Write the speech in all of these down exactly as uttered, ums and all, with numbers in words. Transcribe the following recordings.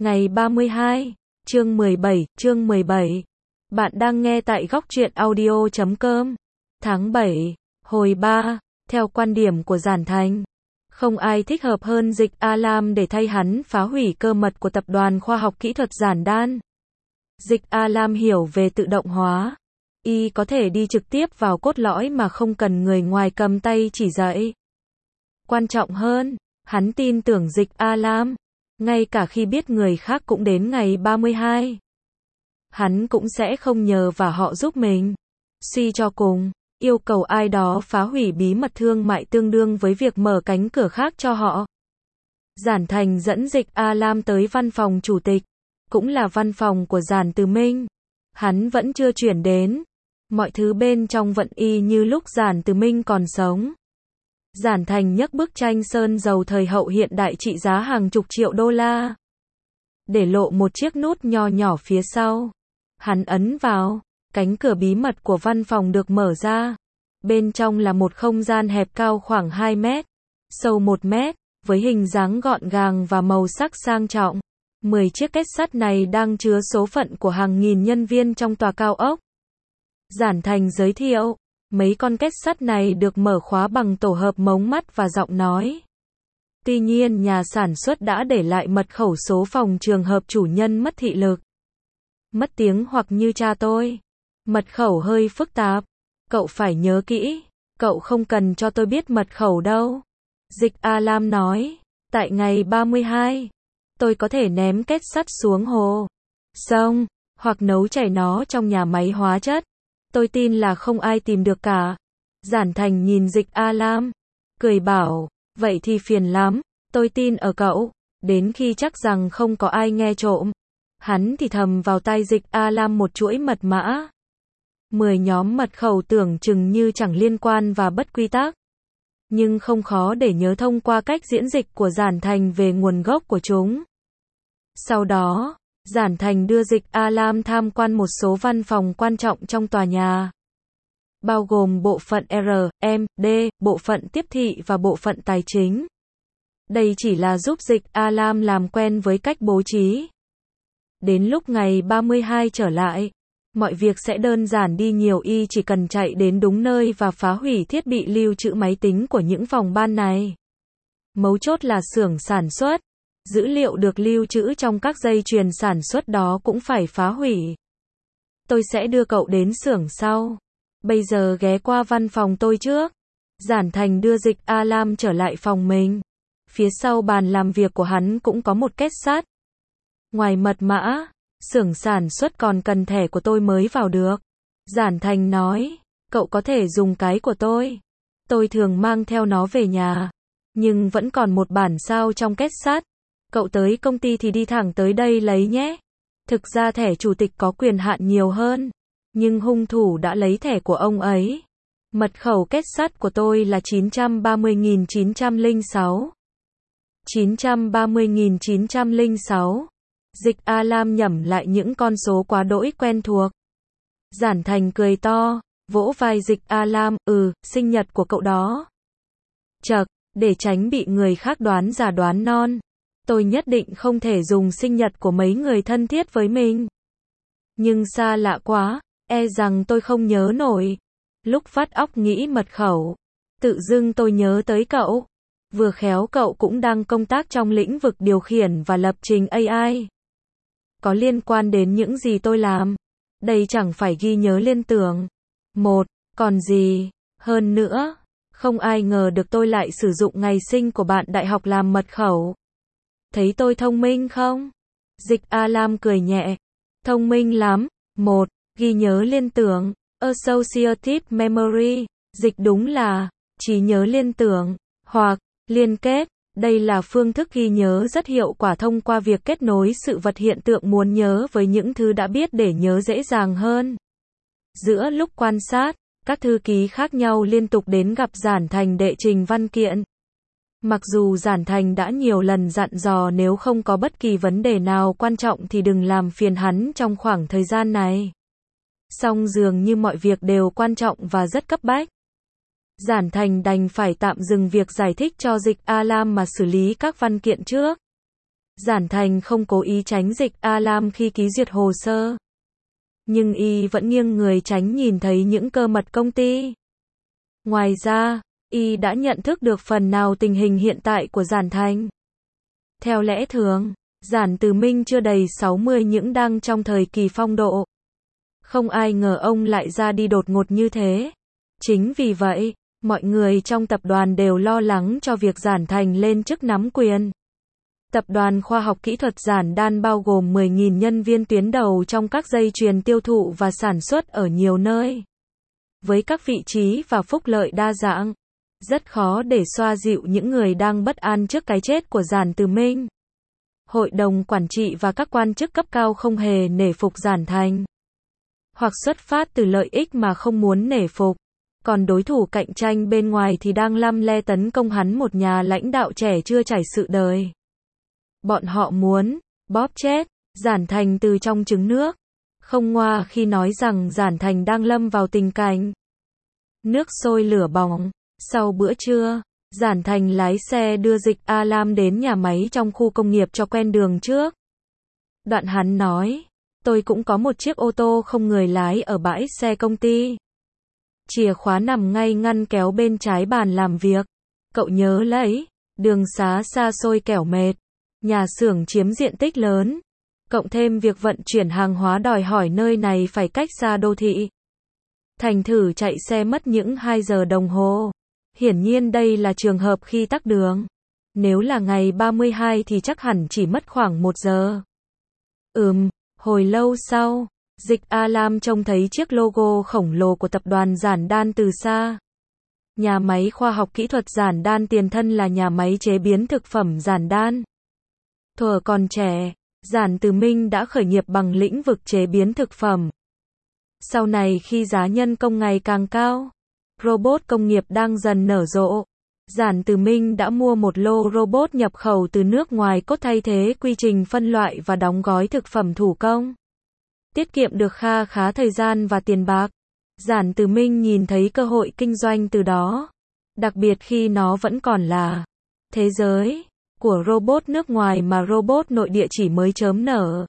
Ngày ba mươi hai, chương mười bảy, chương mười bảy. Bạn đang nghe tại góc truyện audio chấm com. Tháng bảy, hồi ba, theo quan điểm của Giản Thành, không ai thích hợp hơn Dịch A-Lam để thay hắn phá hủy cơ mật của tập đoàn khoa học kỹ thuật Giản Đan. Dịch A-Lam hiểu về tự động hóa. Y có thể đi trực tiếp vào cốt lõi mà không cần người ngoài cầm tay chỉ dạy. Quan trọng hơn, hắn tin tưởng Dịch A-Lam. Ngay cả khi biết người khác cũng đến ngày ba mươi hai, hắn cũng sẽ không nhờ và họ giúp mình. Suy cho cùng, yêu cầu ai đó phá hủy bí mật thương mại tương đương với việc mở cánh cửa khác cho họ. Giản Thành dẫn Dịch A-Lam tới văn phòng chủ tịch, cũng là văn phòng của Giản Từ Minh. Hắn vẫn chưa chuyển đến. Mọi thứ bên trong vẫn y như lúc Giản Từ Minh còn sống. Giản Thành nhấc bức tranh sơn dầu thời hậu hiện đại trị giá hàng chục triệu đô la, để lộ một chiếc nút nho nhỏ phía sau. Hắn ấn vào, cánh cửa bí mật của văn phòng được mở ra. Bên trong là một không gian hẹp cao khoảng hai mét, sâu một mét, với hình dáng gọn gàng và màu sắc sang trọng. Mười chiếc kết sắt này đang chứa số phận của hàng nghìn nhân viên trong tòa cao ốc. Giản Thành giới thiệu. Mấy con kết sắt này được mở khóa bằng tổ hợp mống mắt và giọng nói. Tuy nhiên nhà sản xuất đã để lại mật khẩu số phòng trường hợp chủ nhân mất thị lực, mất tiếng hoặc như cha tôi. Mật khẩu hơi phức tạp. Cậu phải nhớ kỹ. Cậu không cần cho tôi biết mật khẩu đâu. Dịch A-Lam nói. Tại ngày ba mươi hai, tôi có thể ném kết sắt xuống hồ, sông, hoặc nấu chảy nó trong nhà máy hóa chất. Tôi tin là không ai tìm được cả. Giản Thành nhìn Dịch A-Lam, cười bảo, vậy thì phiền lắm, tôi tin ở cậu, đến khi chắc rằng không có ai nghe trộm. Hắn thì thầm vào tai Dịch A-Lam một chuỗi mật mã. Mười nhóm mật khẩu tưởng chừng như chẳng liên quan và bất quy tắc, nhưng không khó để nhớ thông qua cách diễn dịch của Giản Thành về nguồn gốc của chúng. Sau đó, Giản Thành đưa Dịch A-Lam tham quan một số văn phòng quan trọng trong tòa nhà, bao gồm bộ phận R, M, D, bộ phận tiếp thị và bộ phận tài chính. Đây chỉ là giúp Dịch A-Lam làm quen với cách bố trí. Đến lúc ngày ba mươi hai trở lại, mọi việc sẽ đơn giản đi nhiều, y chỉ cần chạy đến đúng nơi và phá hủy thiết bị lưu trữ máy tính của những phòng ban này. Mấu chốt là xưởng sản xuất. Dữ liệu được lưu trữ trong các dây chuyền sản xuất đó cũng phải phá hủy. Tôi sẽ đưa cậu đến xưởng sau. Bây giờ ghé qua văn phòng tôi trước. Giản Thành đưa Dịch A-Lam trở lại phòng mình. Phía sau bàn làm việc của hắn cũng có một kết sắt. Ngoài mật mã, xưởng sản xuất còn cần thẻ của tôi mới vào được. Giản Thành nói, cậu có thể dùng cái của tôi. Tôi thường mang theo nó về nhà, nhưng vẫn còn một bản sao trong kết sắt. Cậu tới công ty thì đi thẳng tới đây lấy nhé. Thực ra thẻ chủ tịch có quyền hạn nhiều hơn, nhưng hung thủ đã lấy thẻ của ông ấy. Mật khẩu kết sắt của tôi là chín trăm ba mươi nghìn chín trăm lẻ sáu. chín trăm ba mươi nghìn chín trăm lẻ sáu. Dịch A-Lam nhẩm lại những con số quá đỗi quen thuộc. Giản Thành cười to, vỗ vai Dịch A-Lam, ừ, sinh nhật của cậu đó. Chậc, để tránh bị người khác đoán già đoán non, tôi nhất định không thể dùng sinh nhật của mấy người thân thiết với mình. Nhưng xa lạ quá, e rằng tôi không nhớ nổi. Lúc vắt óc nghĩ mật khẩu, tự dưng tôi nhớ tới cậu. Vừa khéo cậu cũng đang công tác trong lĩnh vực điều khiển và lập trình A I. Có liên quan đến những gì tôi làm. Đây chẳng phải ghi nhớ liên tưởng. Một, còn gì, hơn nữa, không ai ngờ được tôi lại sử dụng ngày sinh của bạn đại học làm mật khẩu. Thấy tôi thông minh không? Dịch A-Lam cười nhẹ. Thông minh lắm. Một, ghi nhớ liên tưởng, associative memory, dịch đúng là trí nhớ liên tưởng, hoặc liên kết. Đây là phương thức ghi nhớ rất hiệu quả thông qua việc kết nối sự vật hiện tượng muốn nhớ với những thứ đã biết để nhớ dễ dàng hơn. Giữa lúc quan sát, các thư ký khác nhau liên tục đến gặp Giản Thành đệ trình văn kiện. Mặc dù Giản Thành đã nhiều lần dặn dò nếu không có bất kỳ vấn đề nào quan trọng thì đừng làm phiền hắn trong khoảng thời gian này. Song dường như mọi việc đều quan trọng và rất cấp bách. Giản Thành đành phải tạm dừng việc giải thích cho Dịch A-Lam mà xử lý các văn kiện trước. Giản Thành không cố ý tránh Dịch A-Lam khi ký duyệt hồ sơ. Nhưng y vẫn nghiêng người tránh nhìn thấy những cơ mật công ty. Ngoài ra, y đã nhận thức được phần nào tình hình hiện tại của Giản Thành. Theo lẽ thường, Giản Từ Minh chưa đầy sáu mươi những đang trong thời kỳ phong độ. Không ai ngờ ông lại ra đi đột ngột như thế. Chính vì vậy, mọi người trong tập đoàn đều lo lắng cho việc Giản Thành lên chức nắm quyền. Tập đoàn khoa học kỹ thuật Giản Đan bao gồm mười nghìn nhân viên tuyến đầu trong các dây chuyền tiêu thụ và sản xuất ở nhiều nơi. Với các vị trí và phúc lợi đa dạng, rất khó để xoa dịu những người đang bất an trước cái chết của Giản Từ Minh. Hội đồng quản trị và các quan chức cấp cao không hề nể phục Giản Thành. Hoặc xuất phát từ lợi ích mà không muốn nể phục. Còn đối thủ cạnh tranh bên ngoài thì đang lăm le tấn công hắn, một nhà lãnh đạo trẻ chưa trải sự đời. Bọn họ muốn bóp chết Giản Thành từ trong trứng nước. Không ngoa khi nói rằng Giản Thành đang lâm vào tình cảnh nước sôi lửa bỏng. Sau bữa trưa, Giản Thành lái xe đưa Dịch A-Lam đến nhà máy trong khu công nghiệp cho quen đường trước. Đoạn hắn nói, tôi cũng có một chiếc ô tô không người lái ở bãi xe công ty. Chìa khóa nằm ngay ngăn kéo bên trái bàn làm việc. Cậu nhớ lấy, đường xá xa xôi kẻo mệt. Nhà xưởng chiếm diện tích lớn. Cộng thêm việc vận chuyển hàng hóa đòi hỏi nơi này phải cách xa đô thị. Thành thử chạy xe mất những hai giờ đồng hồ. Hiển nhiên đây là trường hợp khi tắc đường. Nếu là ngày ba mươi hai thì chắc hẳn chỉ mất khoảng một giờ. Ừm, hồi lâu sau, Dịch A-Lam trông thấy chiếc logo khổng lồ của tập đoàn Giản Đan từ xa. Nhà máy khoa học kỹ thuật Giản Đan tiền thân là nhà máy chế biến thực phẩm Giản Đan. Thuở còn trẻ, Giản Từ Minh đã khởi nghiệp bằng lĩnh vực chế biến thực phẩm. Sau này khi giá nhân công ngày càng cao, robot công nghiệp đang dần nở rộ, Giản Từ Minh đã mua một lô robot nhập khẩu từ nước ngoài cốt thay thế quy trình phân loại và đóng gói thực phẩm thủ công. Tiết kiệm được kha khá thời gian và tiền bạc. Giản Từ Minh nhìn thấy cơ hội kinh doanh từ đó, đặc biệt khi nó vẫn còn là thế giới của robot nước ngoài mà robot nội địa chỉ mới chớm nở.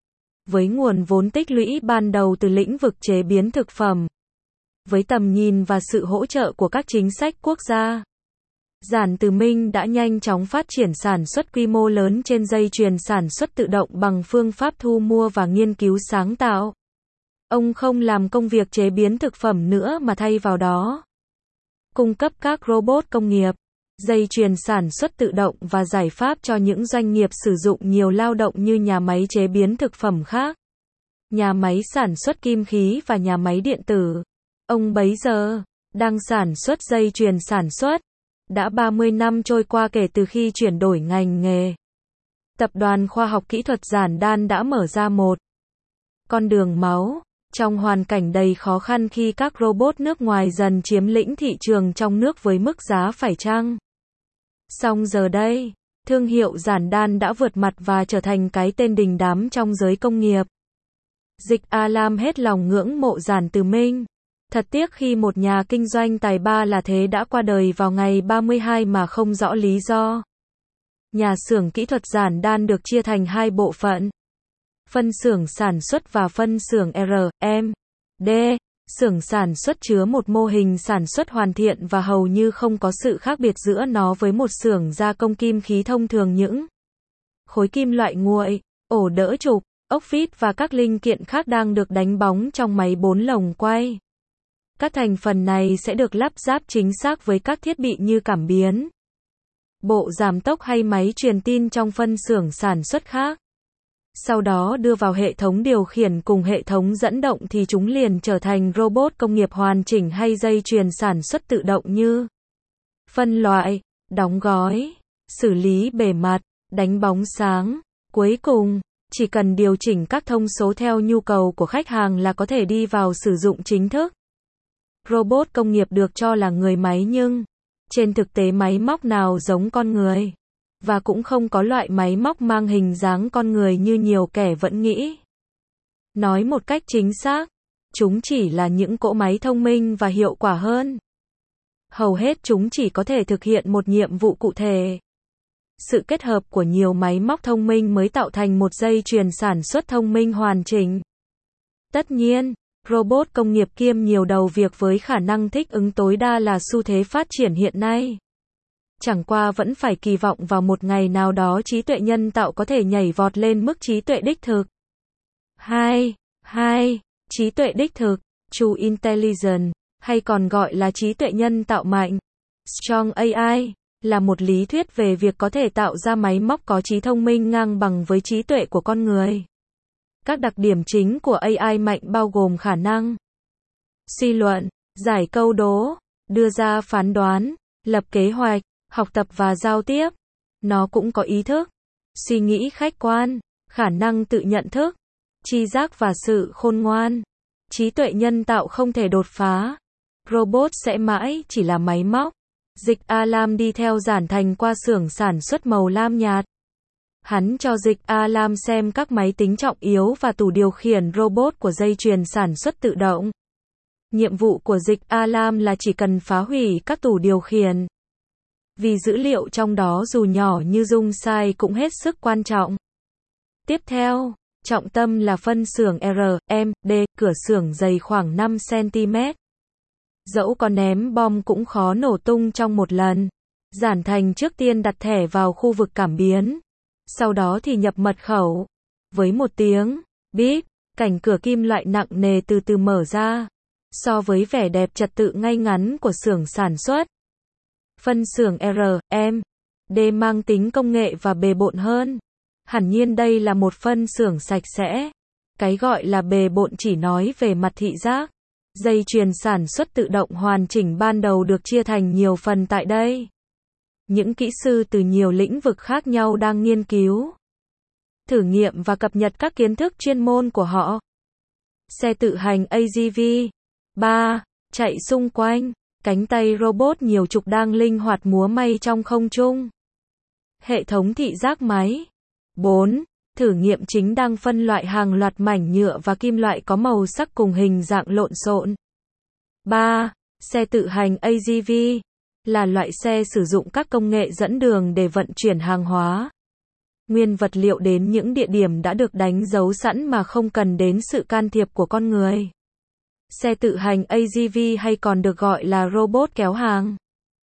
Với nguồn vốn tích lũy ban đầu từ lĩnh vực chế biến thực phẩm, với tầm nhìn và sự hỗ trợ của các chính sách quốc gia, Giản Từ Minh đã nhanh chóng phát triển sản xuất quy mô lớn trên dây chuyền sản xuất tự động bằng phương pháp thu mua và nghiên cứu sáng tạo. Ông không làm công việc chế biến thực phẩm nữa mà thay vào đó cung cấp các robot công nghiệp, dây chuyền sản xuất tự động và giải pháp cho những doanh nghiệp sử dụng nhiều lao động như nhà máy chế biến thực phẩm khác, nhà máy sản xuất kim khí và nhà máy điện tử. Ông bấy giờ đang sản xuất dây chuyền sản xuất. Đã ba mươi năm trôi qua kể từ khi chuyển đổi ngành nghề. Tập đoàn khoa học kỹ thuật Giản Đan đã mở ra một con đường máu, trong hoàn cảnh đầy khó khăn khi các robot nước ngoài dần chiếm lĩnh thị trường trong nước với mức giá phải chăng. Song giờ đây, thương hiệu Giản Đan đã vượt mặt và trở thành cái tên đình đám trong giới công nghiệp. Dịch A-Lam hết lòng ngưỡng mộ Giản Từ Minh. Thật tiếc khi một nhà kinh doanh tài ba là thế đã qua đời vào ngày ba mươi hai mà không rõ lý do. Nhà xưởng kỹ thuật Giản Đan được chia thành hai bộ phận. Phân xưởng sản xuất và phân xưởng R M D. Xưởng sản xuất chứa một mô hình sản xuất hoàn thiện và hầu như không có sự khác biệt giữa nó với một xưởng gia công kim khí thông thường. Những khối kim loại nguội, ổ đỡ trục, ốc vít và các linh kiện khác đang được đánh bóng trong máy bốn lồng quay. Các thành phần này sẽ được lắp ráp chính xác với các thiết bị như cảm biến, bộ giảm tốc hay máy truyền tin trong phân xưởng sản xuất khác. Sau đó đưa vào hệ thống điều khiển cùng hệ thống dẫn động thì chúng liền trở thành robot công nghiệp hoàn chỉnh hay dây chuyền sản xuất tự động như phân loại, đóng gói, xử lý bề mặt, đánh bóng sáng. Cuối cùng, chỉ cần điều chỉnh các thông số theo nhu cầu của khách hàng là có thể đi vào sử dụng chính thức. Robot công nghiệp được cho là người máy nhưng trên thực tế máy móc nào giống con người, và cũng không có loại máy móc mang hình dáng con người như nhiều kẻ vẫn nghĩ. Nói một cách chính xác, chúng chỉ là những cỗ máy thông minh và hiệu quả hơn. Hầu hết chúng chỉ có thể thực hiện một nhiệm vụ cụ thể. Sự kết hợp của nhiều máy móc thông minh mới tạo thành một dây chuyền sản xuất thông minh hoàn chỉnh. Tất nhiên, robot công nghiệp kiêm nhiều đầu việc với khả năng thích ứng tối đa là xu thế phát triển hiện nay. Chẳng qua vẫn phải kỳ vọng vào một ngày nào đó trí tuệ nhân tạo có thể nhảy vọt lên mức trí tuệ đích thực. hai. hai. Trí tuệ đích thực, True Intelligence, hay còn gọi là trí tuệ nhân tạo mạnh, Strong a i, là một lý thuyết về việc có thể tạo ra máy móc có trí thông minh ngang bằng với trí tuệ của con người. Các đặc điểm chính của a i mạnh bao gồm khả năng suy luận, giải câu đố, đưa ra phán đoán, lập kế hoạch, học tập và giao tiếp. Nó cũng có ý thức, suy nghĩ khách quan, khả năng tự nhận thức, tri giác và sự khôn ngoan. Trí tuệ nhân tạo không thể đột phá. Robot sẽ mãi chỉ là máy móc. Dịch A-Lam đi theo Giản Thành qua xưởng sản xuất màu lam nhạt. Hắn cho Dịch A-Lam xem các máy tính trọng yếu và tủ điều khiển robot của dây chuyền sản xuất tự động. Nhiệm vụ của Dịch A-Lam là chỉ cần phá hủy các tủ điều khiển. Vì dữ liệu trong đó dù nhỏ như dung sai cũng hết sức quan trọng. Tiếp theo, trọng tâm là phân xưởng R, M, D, cửa xưởng dày khoảng năm xăng-ti-mét. Dẫu có ném bom cũng khó nổ tung trong một lần. Giản Thành trước tiên đặt thẻ vào khu vực cảm biến. Sau đó thì nhập mật khẩu. Với một tiếng bíp, cảnh cửa kim loại nặng nề từ từ mở ra. So với vẻ đẹp trật tự ngay ngắn của xưởng sản xuất, phân xưởng R, M, D mang tính công nghệ và bề bộn hơn. Hẳn nhiên đây là một phân xưởng sạch sẽ. Cái gọi là bề bộn chỉ nói về mặt thị giác. Dây chuyền sản xuất tự động hoàn chỉnh ban đầu được chia thành nhiều phần tại đây. Những kỹ sư từ nhiều lĩnh vực khác nhau đang nghiên cứu, thử nghiệm và cập nhật các kiến thức chuyên môn của họ. Xe tự hành a giê vê ba chạy xung quanh, cánh tay robot nhiều trục đang linh hoạt múa may trong không trung. Hệ thống thị giác máy bốn thử nghiệm chính đang phân loại hàng loạt mảnh nhựa và kim loại có màu sắc cùng hình dạng lộn xộn. ba. Xe tự hành a giê vê là loại xe sử dụng các công nghệ dẫn đường để vận chuyển hàng hóa, nguyên vật liệu đến những địa điểm đã được đánh dấu sẵn mà không cần đến sự can thiệp của con người. Xe tự hành a giê vê hay còn được gọi là robot kéo hàng,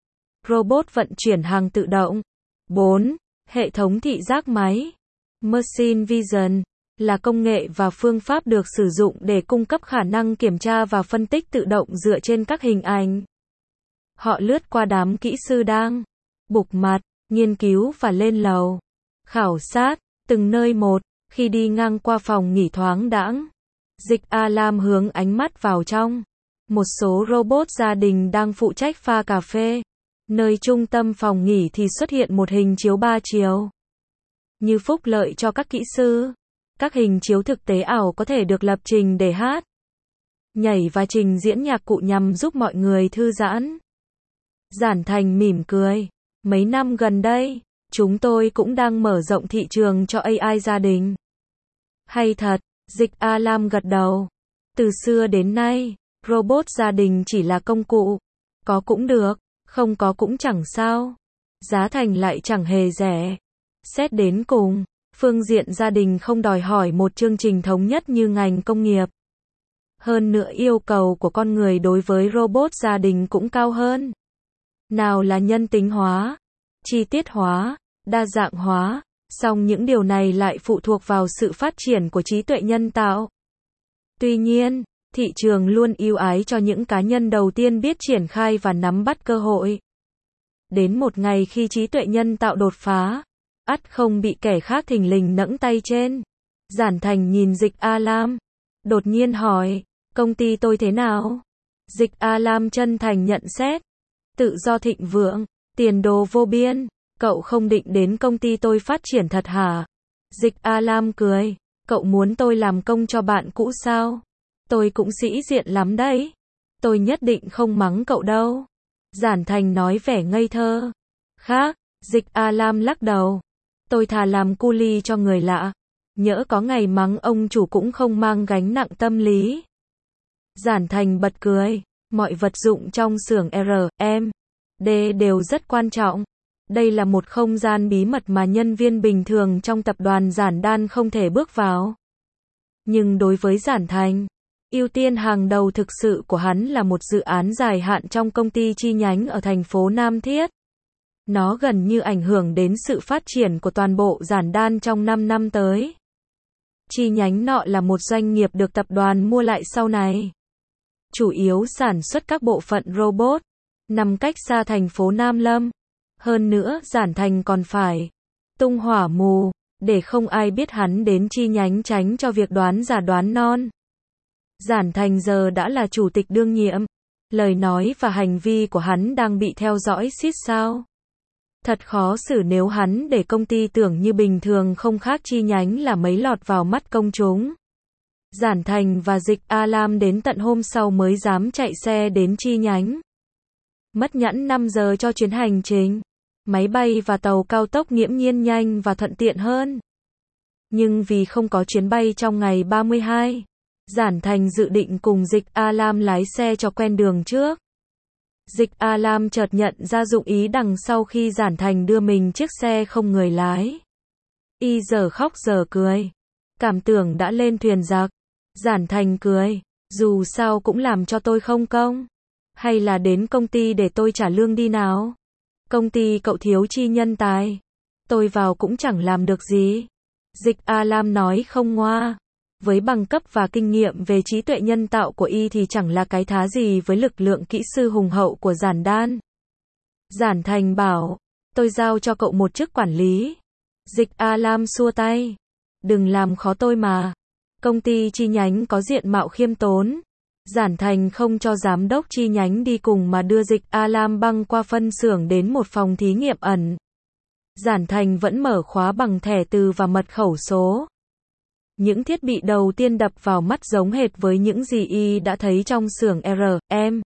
robot vận chuyển hàng tự động. bốn. Hệ thống thị giác máy Machine Vision là công nghệ và phương pháp được sử dụng để cung cấp khả năng kiểm tra và phân tích tự động dựa trên các hình ảnh. Họ lướt qua đám kỹ sư đang bục mặt, nghiên cứu và lên lầu, khảo sát, từng nơi một. Khi đi ngang qua phòng nghỉ thoáng đãng, Dịch A-Lam hướng ánh mắt vào trong. Một số robot gia đình đang phụ trách pha cà phê. Nơi trung tâm phòng nghỉ thì xuất hiện một hình chiếu ba chiều. Như phúc lợi cho các kỹ sư, các hình chiếu thực tế ảo có thể được lập trình để hát, nhảy và trình diễn nhạc cụ nhằm giúp mọi người thư giãn. Giản Thành mỉm cười. Mấy năm gần đây, chúng tôi cũng đang mở rộng thị trường cho a i gia đình. Hay thật, Dịch A-Lam gật đầu. Từ xưa đến nay, robot gia đình chỉ là công cụ. Có cũng được, không có cũng chẳng sao. Giá thành lại chẳng hề rẻ. Xét đến cùng, phương diện gia đình không đòi hỏi một chương trình thống nhất như ngành công nghiệp. Hơn nữa yêu cầu của con người đối với robot gia đình cũng cao hơn. Nào là nhân tính hóa, chi tiết hóa, đa dạng hóa, song những điều này lại phụ thuộc vào sự phát triển của trí tuệ nhân tạo. Tuy nhiên, thị trường luôn ưu ái cho những cá nhân đầu tiên biết triển khai và nắm bắt cơ hội. Đến một ngày khi trí tuệ nhân tạo đột phá, ắt không bị kẻ khác thình lình nẫng tay trên. Giản Thành nhìn Dịch A-Lam, đột nhiên hỏi, công ty tôi thế nào? Dịch A-Lam chân thành nhận xét, tự do thịnh vượng, tiền đồ vô biên. Cậu không định đến công ty tôi phát triển thật hả? Dịch A-Lam cười, cậu muốn tôi làm công cho bạn cũ sao? Tôi cũng sĩ diện lắm đấy. Tôi nhất định không mắng cậu đâu. Giản Thành nói vẻ ngây thơ. Khác, Dịch A-Lam lắc đầu. Tôi thà làm cu li cho người lạ. Nhỡ có ngày mắng ông chủ cũng không mang gánh nặng tâm lý. Giản Thành bật cười. Mọi vật dụng trong xưởng R, M, D đều rất quan trọng. Đây là một không gian bí mật mà nhân viên bình thường trong tập đoàn Giản Đan không thể bước vào. Nhưng đối với Giản Thành, ưu tiên hàng đầu thực sự của hắn là một dự án dài hạn trong công ty chi nhánh ở thành phố Nam Thiết. Nó gần như ảnh hưởng đến sự phát triển của toàn bộ Giản Đan trong năm năm tới. Chi nhánh nọ là một doanh nghiệp được tập đoàn mua lại sau này. Chủ yếu sản xuất các bộ phận robot, nằm cách xa thành phố Nam Lâm. Hơn nữa, Giản Thành còn phải tung hỏa mù, để không ai biết hắn đến chi nhánh tránh cho việc đoán giả đoán non. Giản Thành giờ đã là chủ tịch đương nhiệm. Lời nói và hành vi của hắn đang bị theo dõi xít sao. Thật khó xử nếu hắn để công ty tưởng như bình thường không khác chi nhánh là mấy lọt vào mắt công chúng. Giản Thành và Dịch A Lam đến tận hôm sau mới dám chạy xe đến chi nhánh. Mất nhẵn năm giờ cho chuyến hành trình. Máy bay và tàu cao tốc nghiễm nhiên nhanh và thuận tiện hơn. Nhưng vì không có chuyến bay trong ngày ba mươi hai, Giản Thành dự định cùng Dịch A Lam lái xe cho quen đường trước. Dịch A Lam chợt nhận ra dụng ý đằng sau khi Giản Thành đưa mình chiếc xe không người lái. Y giờ khóc giờ cười. Cảm tưởng đã lên thuyền giặc. Giản Thành cười. Dù sao cũng làm cho tôi không công. Hay là đến công ty để tôi trả lương đi nào. Công ty cậu thiếu chi nhân tài. Tôi vào cũng chẳng làm được gì. Dịch A Lam nói không ngoa. Với bằng cấp và kinh nghiệm về trí tuệ nhân tạo của y thì chẳng là cái thá gì với lực lượng kỹ sư hùng hậu của Giản Đan. Giản Thành bảo, tôi giao cho cậu một chức quản lý. Dịch A Lam xua tay. Đừng làm khó tôi mà. Công ty chi nhánh có diện mạo khiêm tốn. Giản Thành không cho giám đốc chi nhánh đi cùng mà đưa Dịch A Lam băng qua phân xưởng đến một phòng thí nghiệm ẩn. Giản Thành vẫn mở khóa bằng thẻ từ và mật khẩu số. Những thiết bị đầu tiên đập vào mắt giống hệt với những gì y đã thấy trong xưởng R M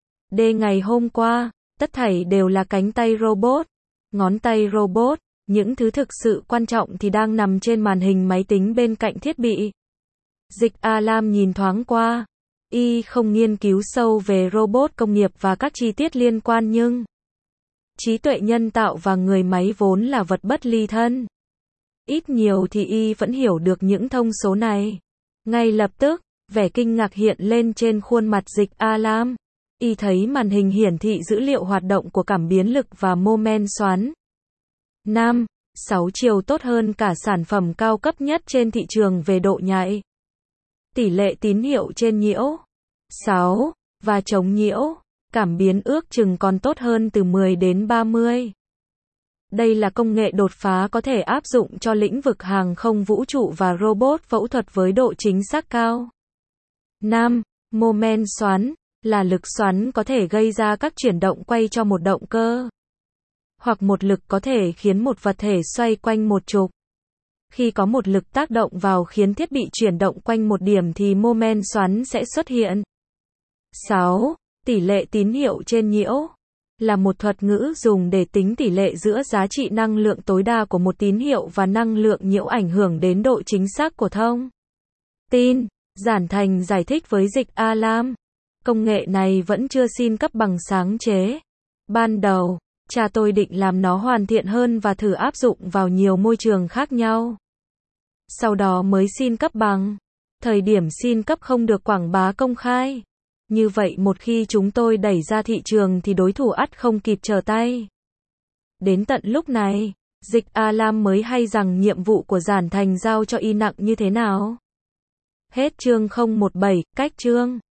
D ngày hôm qua, tất thảy đều là cánh tay robot, ngón tay robot, những thứ thực sự quan trọng thì đang nằm trên màn hình máy tính bên cạnh thiết bị. Dịch A Lam nhìn thoáng qua, y không nghiên cứu sâu về robot công nghiệp và các chi tiết liên quan nhưng trí tuệ nhân tạo và người máy vốn là vật bất ly thân. Ít nhiều thì y vẫn hiểu được những thông số này. Ngay lập tức, vẻ kinh ngạc hiện lên trên khuôn mặt Dịch A Lam. Y thấy màn hình hiển thị dữ liệu hoạt động của cảm biến lực và mô men xoắn. năm, sáu chiều tốt hơn cả sản phẩm cao cấp nhất trên thị trường về độ nhạy. Tỷ lệ tín hiệu trên nhiễu. sáu. Và chống nhiễu. Cảm biến ước chừng còn tốt hơn từ mười đến ba mươi. Đây là công nghệ đột phá có thể áp dụng cho lĩnh vực hàng không vũ trụ và robot phẫu thuật với độ chính xác cao. năm. Mô men xoắn là lực xoắn có thể gây ra các chuyển động quay cho một động cơ. Hoặc một lực có thể khiến một vật thể xoay quanh một trục. Khi có một lực tác động vào khiến thiết bị chuyển động quanh một điểm thì mô men xoắn sẽ xuất hiện. sáu. Tỷ lệ tín hiệu trên nhiễu là một thuật ngữ dùng để tính tỷ lệ giữa giá trị năng lượng tối đa của một tín hiệu và năng lượng nhiễu ảnh hưởng đến độ chính xác của thông tin. Giản Thành giải thích với Dịch A Lam. Công nghệ này vẫn chưa xin cấp bằng sáng chế. Ban đầu, cha tôi định làm nó hoàn thiện hơn và thử áp dụng vào nhiều môi trường khác nhau. Sau đó mới xin cấp bằng. Thời điểm xin cấp không được quảng bá công khai. Như vậy một khi chúng tôi đẩy ra thị trường thì đối thủ ắt không kịp trở tay. Đến tận lúc này, Dịch A Lam mới hay rằng nhiệm vụ của Giản Thành giao cho y nặng như thế nào. Hết chương không một bảy, cách chương